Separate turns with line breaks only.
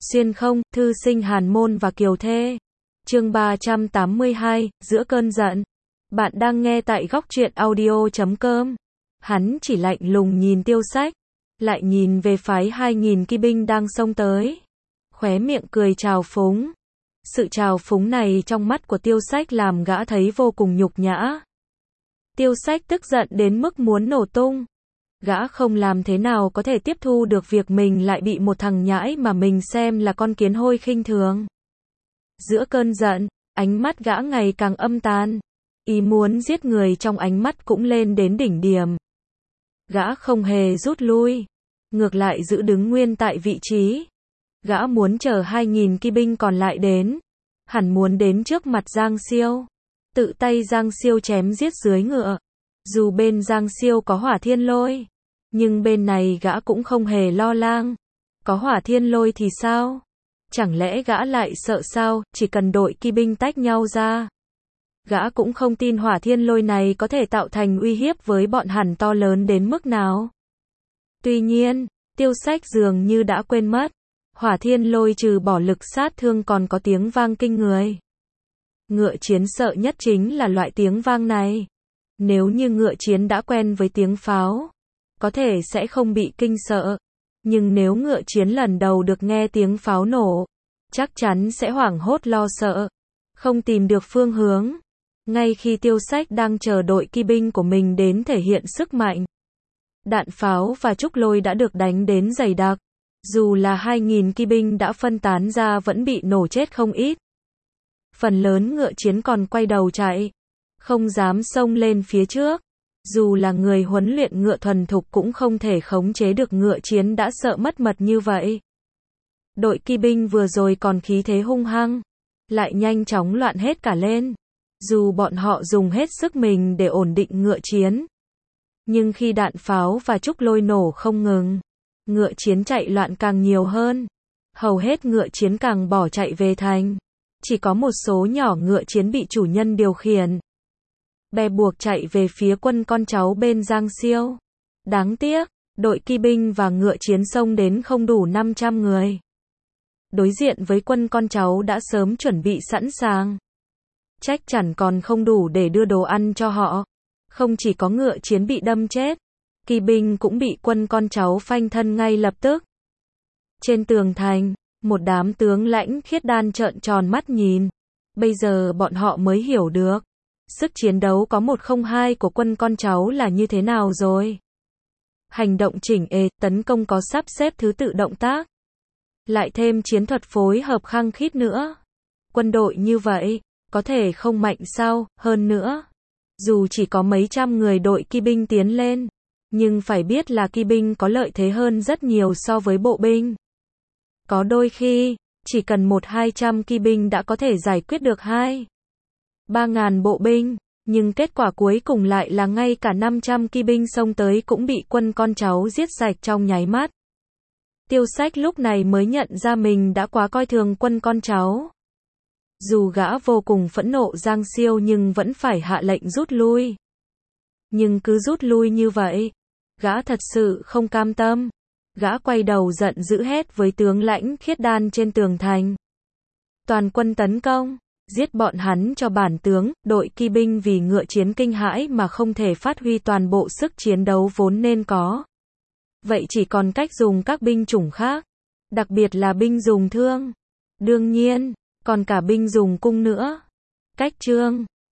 Xuyên không, thư sinh Hàn Môn và Kiều Thê. Chương 382, giữa cơn giận. Bạn đang nghe tại góc truyện audio.com. Hắn chỉ lạnh lùng nhìn Tiêu Sách, lại nhìn về phái 2000 kỵ binh đang xông tới. Khóe miệng cười trào phúng. Sự trào phúng này trong mắt của Tiêu Sách làm gã thấy vô cùng nhục nhã. Tiêu Sách tức giận đến mức muốn nổ tung. Gã không làm thế nào có thể tiếp thu được việc mình lại bị một thằng nhãi mà mình xem là con kiến hôi khinh thường. Giữa cơn giận, ánh mắt gã ngày càng âm tàn. Ý muốn giết người trong ánh mắt cũng lên đến đỉnh điểm. Gã không hề rút lui, ngược lại giữ đứng nguyên tại vị trí. Gã muốn chờ 2000 kỵ binh còn lại đến. Hẳn muốn đến trước mặt Giang Siêu, tự tay Giang Siêu chém giết dưới ngựa. Dù bên Giang Siêu có Hỏa Thiên Lôi, nhưng bên này gã cũng không hề lo lắng. Có Hỏa Thiên Lôi thì sao? Chẳng lẽ gã lại sợ sao, chỉ cần đội kỵ binh tách nhau ra. Gã cũng không tin Hỏa Thiên Lôi này có thể tạo thành uy hiếp với bọn hắn to lớn đến mức nào. Tuy nhiên, Tiêu Sách dường như đã quên mất. Hỏa Thiên Lôi trừ bỏ lực sát thương còn có tiếng vang kinh người. Ngựa chiến sợ nhất chính là loại tiếng vang này. Nếu như ngựa chiến đã quen với tiếng pháo, có thể sẽ không bị kinh sợ. Nhưng nếu ngựa chiến lần đầu được nghe tiếng pháo nổ, chắc chắn sẽ hoảng hốt lo sợ, không tìm được phương hướng. Ngay khi Tiêu Sách đang chờ đội kỵ binh của mình đến thể hiện sức mạnh, đạn pháo và trúc lôi đã được đánh đến dày đặc. Dù là 2000 kỵ binh đã phân tán ra vẫn bị nổ chết không ít. Phần lớn ngựa chiến còn quay đầu chạy, không dám xông lên phía trước. Dù là người huấn luyện ngựa thuần thục cũng không thể khống chế được ngựa chiến đã sợ mất mật như vậy. Đội kỵ binh vừa rồi còn khí thế hung hăng, lại nhanh chóng loạn hết cả lên. Dù bọn họ dùng hết sức mình để ổn định ngựa chiến, nhưng khi đạn pháo và trúc lôi nổ không ngừng, ngựa chiến chạy loạn càng nhiều hơn. Hầu hết ngựa chiến càng bỏ chạy về thành. Chỉ có một số nhỏ ngựa chiến bị chủ nhân điều khiển, bè buộc chạy về phía quân con cháu bên Giang Siêu. Đáng tiếc, đội kỵ binh và ngựa chiến xông đến không đủ 500 người. Đối diện với quân con cháu đã sớm chuẩn bị sẵn sàng. Chắc chắn còn không đủ để đưa đồ ăn cho họ. Không chỉ có ngựa chiến bị đâm chết, kỵ binh cũng bị quân con cháu phanh thân ngay lập tức. Trên tường thành, một đám tướng lãnh khiết đan trợn tròn mắt nhìn. Bây giờ bọn họ mới hiểu được sức chiến đấu có 102 của quân con cháu là như thế nào rồi. Hành động chỉnh ề, tấn công có sắp xếp thứ tự động tác. Lại thêm chiến thuật phối hợp khăng khít nữa. Quân đội như vậy, có thể không mạnh sao, hơn nữa. Dù chỉ có mấy trăm người đội kỵ binh tiến lên, nhưng phải biết là kỵ binh có lợi thế hơn rất nhiều so với bộ binh. Có đôi khi, chỉ cần 1-200 kỵ binh đã có thể giải quyết được 2-3 ngàn bộ binh, nhưng kết quả cuối cùng lại là ngay cả 500 kỵ binh xông tới cũng bị quân con cháu giết sạch trong nháy mắt. Tiêu Sách lúc này mới nhận ra mình đã quá coi thường quân con cháu. Dù gã vô cùng phẫn nộ Giang Siêu nhưng vẫn phải hạ lệnh rút lui. Nhưng cứ rút lui như vậy, gã thật sự không cam tâm. Gã quay đầu giận dữ hét với tướng lãnh khiết đan trên tường thành. Toàn quân tấn công, giết bọn hắn cho bản tướng. Đội kỵ binh vì ngựa chiến kinh hãi mà không thể phát huy toàn bộ sức chiến đấu vốn nên có. Vậy chỉ còn cách dùng các binh chủng khác, đặc biệt là binh dùng thương. Đương nhiên, còn cả binh dùng cung nữa. Cách chương